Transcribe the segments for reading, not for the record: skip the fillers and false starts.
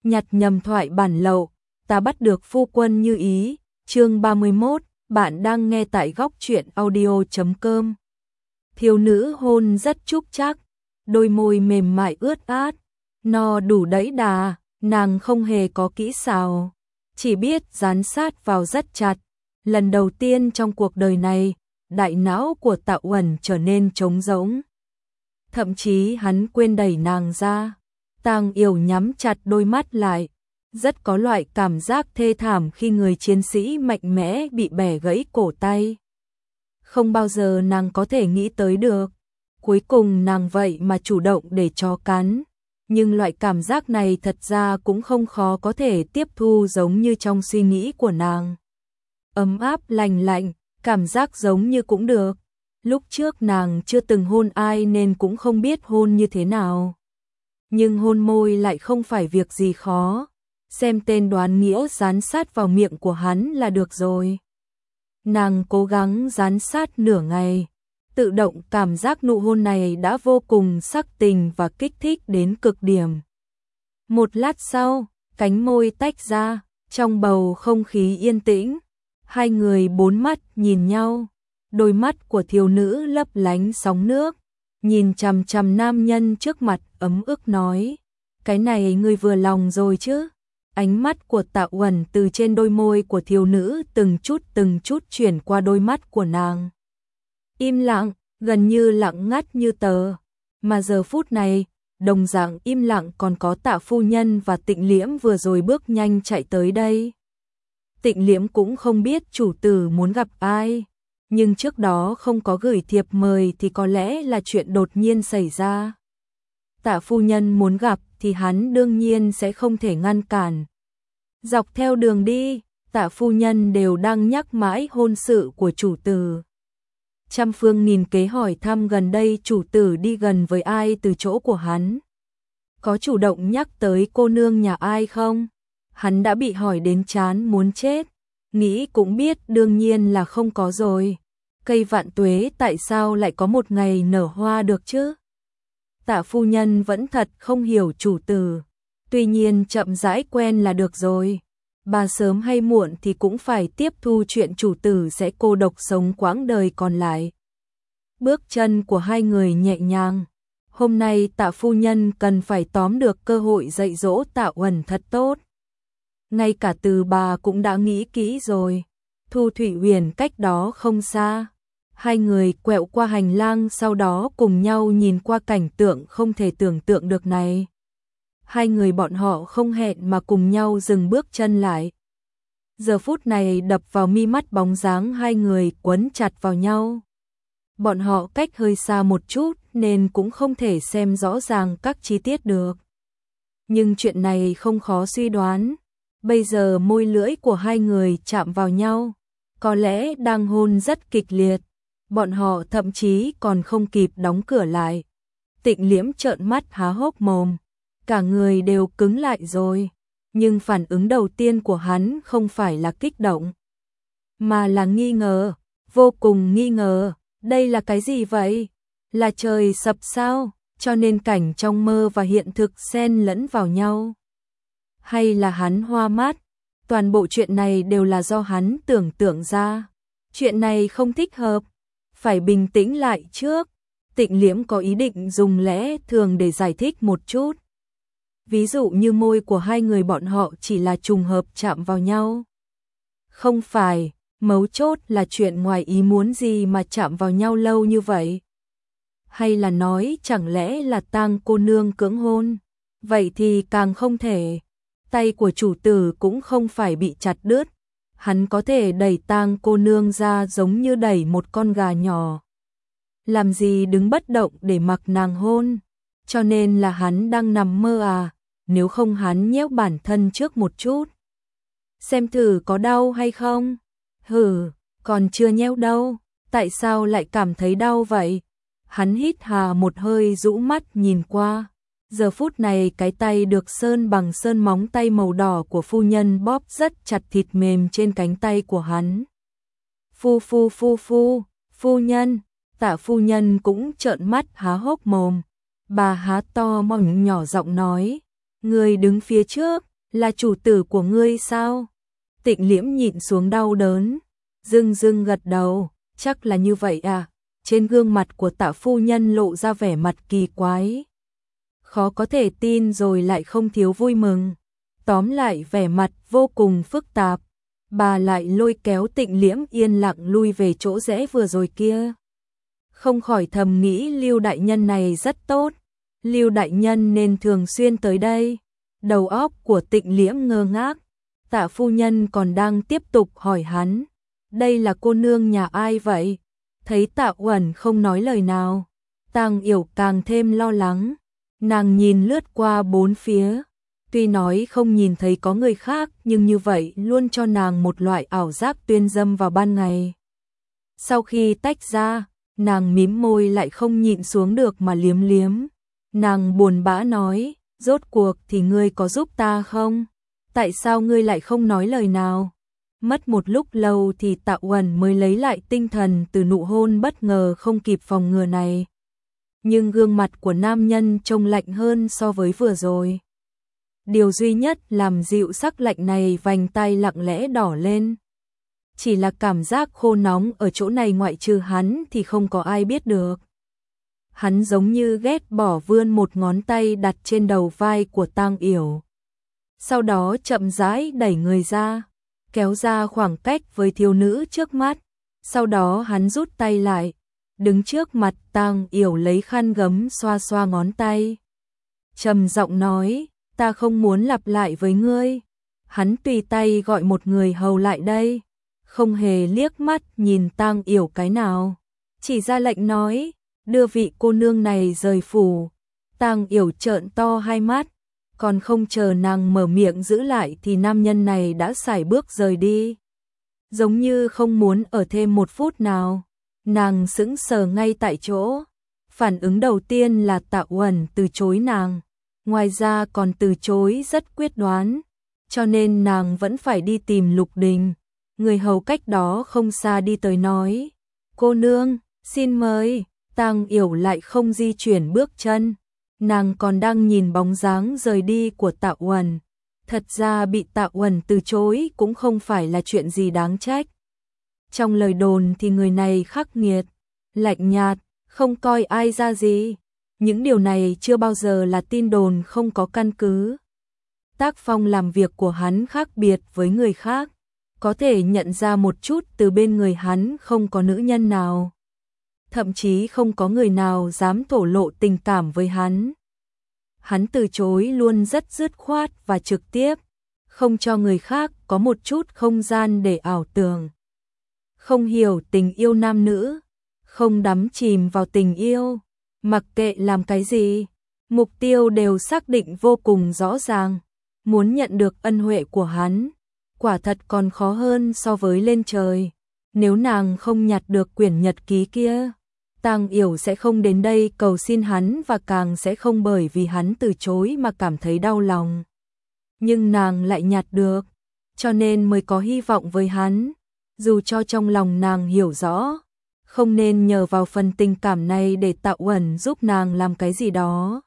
nhặt nhầm thoại bản lậu, ta bắt được phu quân như ý. Chương 31, bạn đang nghe tại góc truyện audio.com. Thiếu nữ hôn rất trúc chắc, đôi môi mềm mại ướt át, no đủ đẫy đà, nàng không hề có kỹ xảo, chỉ biết dán sát vào rất chặt. Lần đầu tiên trong cuộc đời này, đại não của Tạ Uẩn trở nên trống rỗng. Thậm chí hắn quên đẩy nàng ra. Tang Yểu nhắm chặt đôi mắt lại, rất có loại cảm giác thê thảm khi người chiến sĩ mạnh mẽ bị bẻ gãy cổ tay. Không bao giờ nàng có thể nghĩ tới được. Cuối cùng nàng vậy mà chủ động để chó cắn. Nhưng loại cảm giác này thật ra cũng không khó có thể tiếp thu giống như trong suy nghĩ của nàng. Ấm áp lành lạnh, cảm giác giống như cũng được. Lúc trước nàng chưa từng hôn ai nên cũng không biết hôn như thế nào. Nhưng hôn môi lại không phải việc gì khó. Xem tên đoán nghĩa dán sát vào miệng của hắn là được rồi. Nàng cố gắng dán sát nửa ngày. Tự động cảm giác nụ hôn này đã vô cùng sắc tình và kích thích đến cực điểm. Một lát sau, cánh môi tách ra, trong bầu không khí yên tĩnh. Hai người bốn mắt nhìn nhau. Đôi mắt của thiếu nữ lấp lánh sóng nước. Nhìn chằm chằm nam nhân trước mặt ấm ức nói. Cái này ngươi vừa lòng rồi chứ? Ánh mắt của Tạ Uẩn từ trên đôi môi của thiếu nữ từng chút chuyển qua đôi mắt của nàng. Im lặng, gần như lặng ngắt như tờ. Mà giờ phút này, đồng dạng im lặng còn có Tạ phu nhân và Tịnh Liễm vừa rồi bước nhanh chạy tới đây. Tịnh Liễm cũng không biết chủ tử muốn gặp ai. Nhưng trước đó không có gửi thiệp mời thì có lẽ là chuyện đột nhiên xảy ra. Tạ phu nhân muốn gặp thì hắn đương nhiên sẽ không thể ngăn cản. Dọc theo đường đi, Tạ phu nhân đều đang nhắc mãi hôn sự của chủ tử. Trăm phương nghìn kế hỏi thăm gần đây chủ tử đi gần với ai từ chỗ của hắn. Có chủ động nhắc tới cô nương nhà ai không? Hắn đã bị hỏi đến chán muốn chết. Nghĩ cũng biết đương nhiên là không có rồi. Cây vạn tuế tại sao lại có một ngày nở hoa được chứ? Tạ phu nhân vẫn thật không hiểu chủ tử. Tuy nhiên chậm rãi quen là được rồi. Bà sớm hay muộn thì cũng phải tiếp thu chuyện chủ tử sẽ cô độc sống quãng đời còn lại. Bước chân của hai người nhẹ nhàng. Hôm nay Tạ phu nhân cần phải tóm được cơ hội dạy dỗ Tạ Uẩn thật tốt. Ngay cả từ bà cũng đã nghĩ kỹ rồi. Thu Thủy Huyền cách đó không xa. Hai người quẹo qua hành lang sau đó cùng nhau nhìn qua cảnh tượng không thể tưởng tượng được này. Hai người bọn họ không hẹn mà cùng nhau dừng bước chân lại. Giờ phút này đập vào mi mắt bóng dáng hai người quấn chặt vào nhau. Bọn họ cách hơi xa một chút nên cũng không thể xem rõ ràng các chi tiết được. Nhưng chuyện này không khó suy đoán. Bây giờ môi lưỡi của hai người chạm vào nhau, có lẽ đang hôn rất kịch liệt. Bọn họ thậm chí còn không kịp đóng cửa lại. Tịnh Liễm trợn mắt há hốc mồm, cả người đều cứng lại rồi. Nhưng phản ứng đầu tiên của hắn không phải là kích động, mà là nghi ngờ, vô cùng nghi ngờ. Đây là cái gì vậy? Là trời sập sao? Cho nên cảnh trong mơ và hiện thực xen lẫn vào nhau. Hay là hắn hoa mắt? Toàn bộ chuyện này đều là do hắn tưởng tượng ra. Chuyện này không thích hợp. Phải bình tĩnh lại trước. Tịnh Liễm có ý định dùng lẽ thường để giải thích một chút. Ví dụ như môi của hai người bọn họ chỉ là trùng hợp chạm vào nhau. Không phải, mấu chốt là chuyện ngoài ý muốn gì mà chạm vào nhau lâu như vậy. Hay là nói chẳng lẽ là Tang cô nương cưỡng hôn? Vậy thì càng không thể. Tay của chủ tử cũng không phải bị chặt đứt. Hắn có thể đẩy Tang cô nương ra giống như đẩy một con gà nhỏ. Làm gì đứng bất động để mặc nàng hôn. Cho nên là hắn đang nằm mơ à. Nếu không hắn nhéo bản thân trước một chút. Xem thử có đau hay không. Hừ, còn chưa nhéo đâu. Tại sao lại cảm thấy đau vậy? Hắn hít hà một hơi rũ mắt nhìn qua. Giờ phút này cái tay được sơn bằng sơn móng tay màu đỏ của phu nhân bóp rất chặt thịt mềm trên cánh tay của hắn. Phu nhân, Tạ phu nhân cũng trợn mắt há hốc mồm. Bà há to mồm nhỏ giọng nói, người đứng phía trước, Là chủ tử của ngươi sao? Tịnh Liễm nhịn xuống đau đớn, dưng dưng gật đầu, chắc là như vậy à. Trên gương mặt của Tạ phu nhân lộ ra vẻ mặt kỳ quái, khó có thể tin rồi lại không thiếu vui mừng. Tóm lại vẻ mặt vô cùng phức tạp. Bà lại lôi kéo Tịnh Liễm yên lặng lui về chỗ rẽ vừa rồi kia. Không khỏi thầm nghĩ Lưu đại nhân này rất tốt, Lưu đại nhân nên thường xuyên tới đây. Đầu óc của Tịnh Liễm ngơ ngác, Tạ phu nhân còn đang tiếp tục hỏi hắn, đây là cô nương nhà ai vậy? Thấy Tạ Uẩn không nói lời nào, Tang Yểu càng thêm lo lắng. Nàng nhìn lướt qua bốn phía, tuy nói không nhìn thấy có người khác nhưng như vậy luôn cho nàng một loại ảo giác tuyên dâm vào ban ngày. Sau khi tách ra, nàng mím môi lại không nhịn xuống được mà liếm liếm. Nàng buồn bã nói, rốt cuộc thì ngươi có giúp ta không? Tại sao ngươi lại không nói lời nào? Mất một lúc lâu thì Tạ Uẩn mới lấy lại tinh thần từ nụ hôn bất ngờ không kịp phòng ngừa này. Nhưng gương mặt của nam nhân trông lạnh hơn so với vừa rồi. Điều duy nhất làm dịu sắc lạnh này vành tay lặng lẽ đỏ lên. Chỉ là cảm giác khô nóng ở chỗ này ngoại trừ hắn thì không có ai biết được. Hắn giống như ghét bỏ vươn một ngón tay đặt trên đầu vai của Tang Yểu. Sau đó chậm rãi đẩy người ra, kéo ra khoảng cách với thiếu nữ trước mắt. Sau đó hắn rút tay lại, đứng trước mặt Tang Yểu lấy khăn gấm xoa xoa ngón tay. Trầm giọng nói, ta không muốn lặp lại với ngươi. Hắn tùy tay gọi một người hầu lại đây, không hề liếc mắt nhìn Tang Yểu cái nào, chỉ ra lệnh nói, đưa vị cô nương này rời phủ. Tang Yểu trợn to hai mắt, còn không chờ nàng mở miệng giữ lại thì nam nhân này đã sải bước rời đi, giống như không muốn ở thêm một phút nào. Nàng sững sờ ngay tại chỗ. Phản ứng đầu tiên là Tạ Uẩn từ chối nàng, ngoài ra còn từ chối rất quyết đoán, cho nên nàng vẫn phải đi tìm Lục Đình. Người hầu cách đó không xa đi tới nói, cô nương, xin mời. Tang Yểu lại không di chuyển bước chân, nàng còn đang nhìn bóng dáng rời đi của Tạ Uẩn. Thật ra bị Tạ Uẩn từ chối cũng không phải là chuyện gì đáng trách. Trong lời đồn thì người này khắc nghiệt, lạnh nhạt, không coi ai ra gì. Những điều này chưa bao giờ là tin đồn không có căn cứ. Tác phong làm việc của hắn khác biệt với người khác, có thể nhận ra một chút từ bên người hắn không có nữ nhân nào. Thậm chí không có người nào dám thổ lộ tình cảm với hắn. Hắn từ chối luôn rất dứt khoát và trực tiếp, không cho người khác có một chút không gian để ảo tưởng. Không hiểu tình yêu nam nữ, không đắm chìm vào tình yêu, mặc kệ làm cái gì, mục tiêu đều xác định vô cùng rõ ràng. Muốn nhận được ân huệ của hắn, quả thật còn khó hơn so với lên trời. Nếu nàng không nhặt được quyển nhật ký kia, Tang Yểu sẽ không đến đây cầu xin hắn và càng sẽ không bởi vì hắn từ chối mà cảm thấy đau lòng. Nhưng nàng lại nhặt được, cho nên mới có hy vọng với hắn. Dù cho trong lòng nàng hiểu rõ, không nên nhờ vào phần tình cảm này để Tạ Uẩn giúp nàng làm cái gì đó.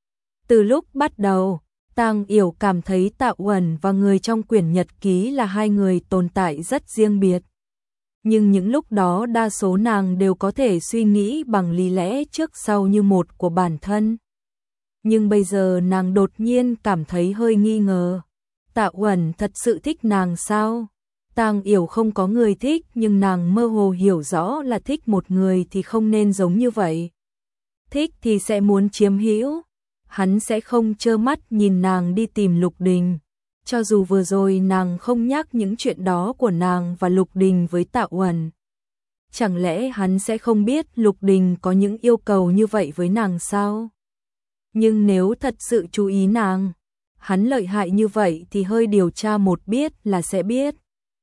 Từ lúc bắt đầu, Tang Yểu cảm thấy Tạ Uẩn và người trong quyển nhật ký là hai người tồn tại rất riêng biệt. Nhưng những lúc đó đa số nàng đều có thể suy nghĩ bằng lý lẽ trước sau như một của bản thân. Nhưng bây giờ nàng đột nhiên cảm thấy hơi nghi ngờ. Tạ Uẩn thật sự thích nàng sao? Tang Yểu không có người thích nhưng nàng mơ hồ hiểu rõ là thích một người thì không nên giống như vậy. Thích thì sẽ muốn chiếm hữu. Hắn sẽ không trơ mắt nhìn nàng đi tìm Lục Đình. Cho dù vừa rồi nàng không nhắc những chuyện đó của nàng và Lục Đình với Tạ Uẩn. Chẳng lẽ hắn sẽ không biết Lục Đình có những yêu cầu như vậy với nàng sao? Nhưng nếu thật sự chú ý nàng, hắn lợi hại như vậy thì hơi điều tra một biết là sẽ biết.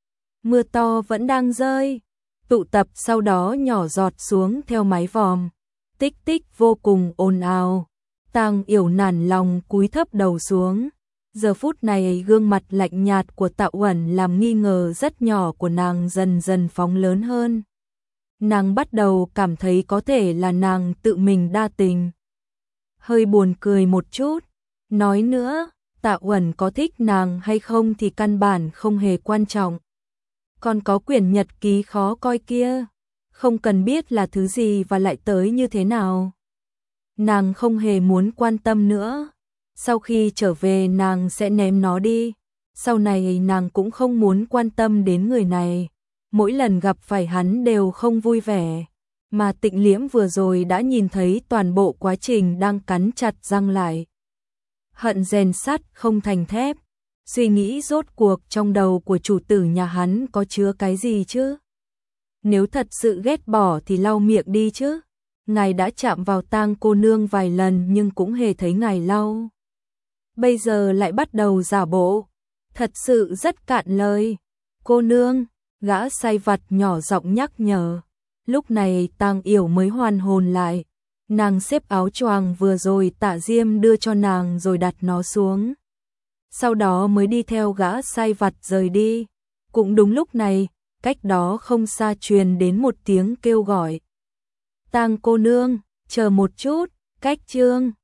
Mưa to vẫn đang rơi, tụ tập sau đó nhỏ giọt xuống theo mái vòm, tích tích vô cùng ồn ào. Tang Yểu nản lòng cúi thấp đầu xuống. Giờ phút này gương mặt lạnh nhạt của Tạ Uẩn làm nghi ngờ rất nhỏ của nàng dần dần phóng lớn hơn. Nàng bắt đầu cảm thấy có thể là nàng tự mình đa tình. Hơi buồn cười một chút, nói nữa, Tạ Uẩn có thích nàng hay không thì căn bản không hề quan trọng. Còn có quyển nhật ký khó coi kia, không cần biết là thứ gì và lại tới như thế nào. Nàng không hề muốn quan tâm nữa. Sau khi trở về nàng sẽ ném nó đi. Sau này nàng cũng không muốn quan tâm đến người này. Mỗi lần gặp phải hắn đều không vui vẻ. Mà Tịnh Liễm vừa rồi đã nhìn thấy toàn bộ quá trình đang cắn chặt răng lại. Hận rèn sắt không thành thép. Suy nghĩ rốt cuộc trong đầu của chủ tử nhà hắn có chứa cái gì chứ? Nếu thật sự ghét bỏ thì lau miệng đi chứ. Ngài đã chạm vào tang cô nương vài lần nhưng cũng hề thấy ngài lau. Bây giờ lại bắt đầu giả bộ. Thật sự rất cạn lời. Cô nương, gã sai vặt nhỏ giọng nhắc nhở. Lúc này Tang Yểu mới hoàn hồn lại. Nàng xếp áo choàng vừa rồi Tạ Diêm đưa cho nàng rồi đặt nó xuống. Sau đó mới đi theo gã sai vặt rời đi. Cũng đúng lúc này, cách đó không xa truyền đến một tiếng kêu gọi. Tang cô nương, chờ một chút, cách chương